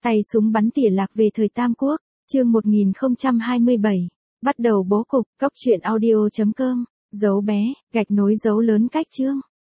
Tay súng bắn tỉa lạc về thời Tam Quốc, chương 1027. Bắt đầu bố cục, cốc truyện audio.com, dấu bé, gạch nối dấu lớn cách chương.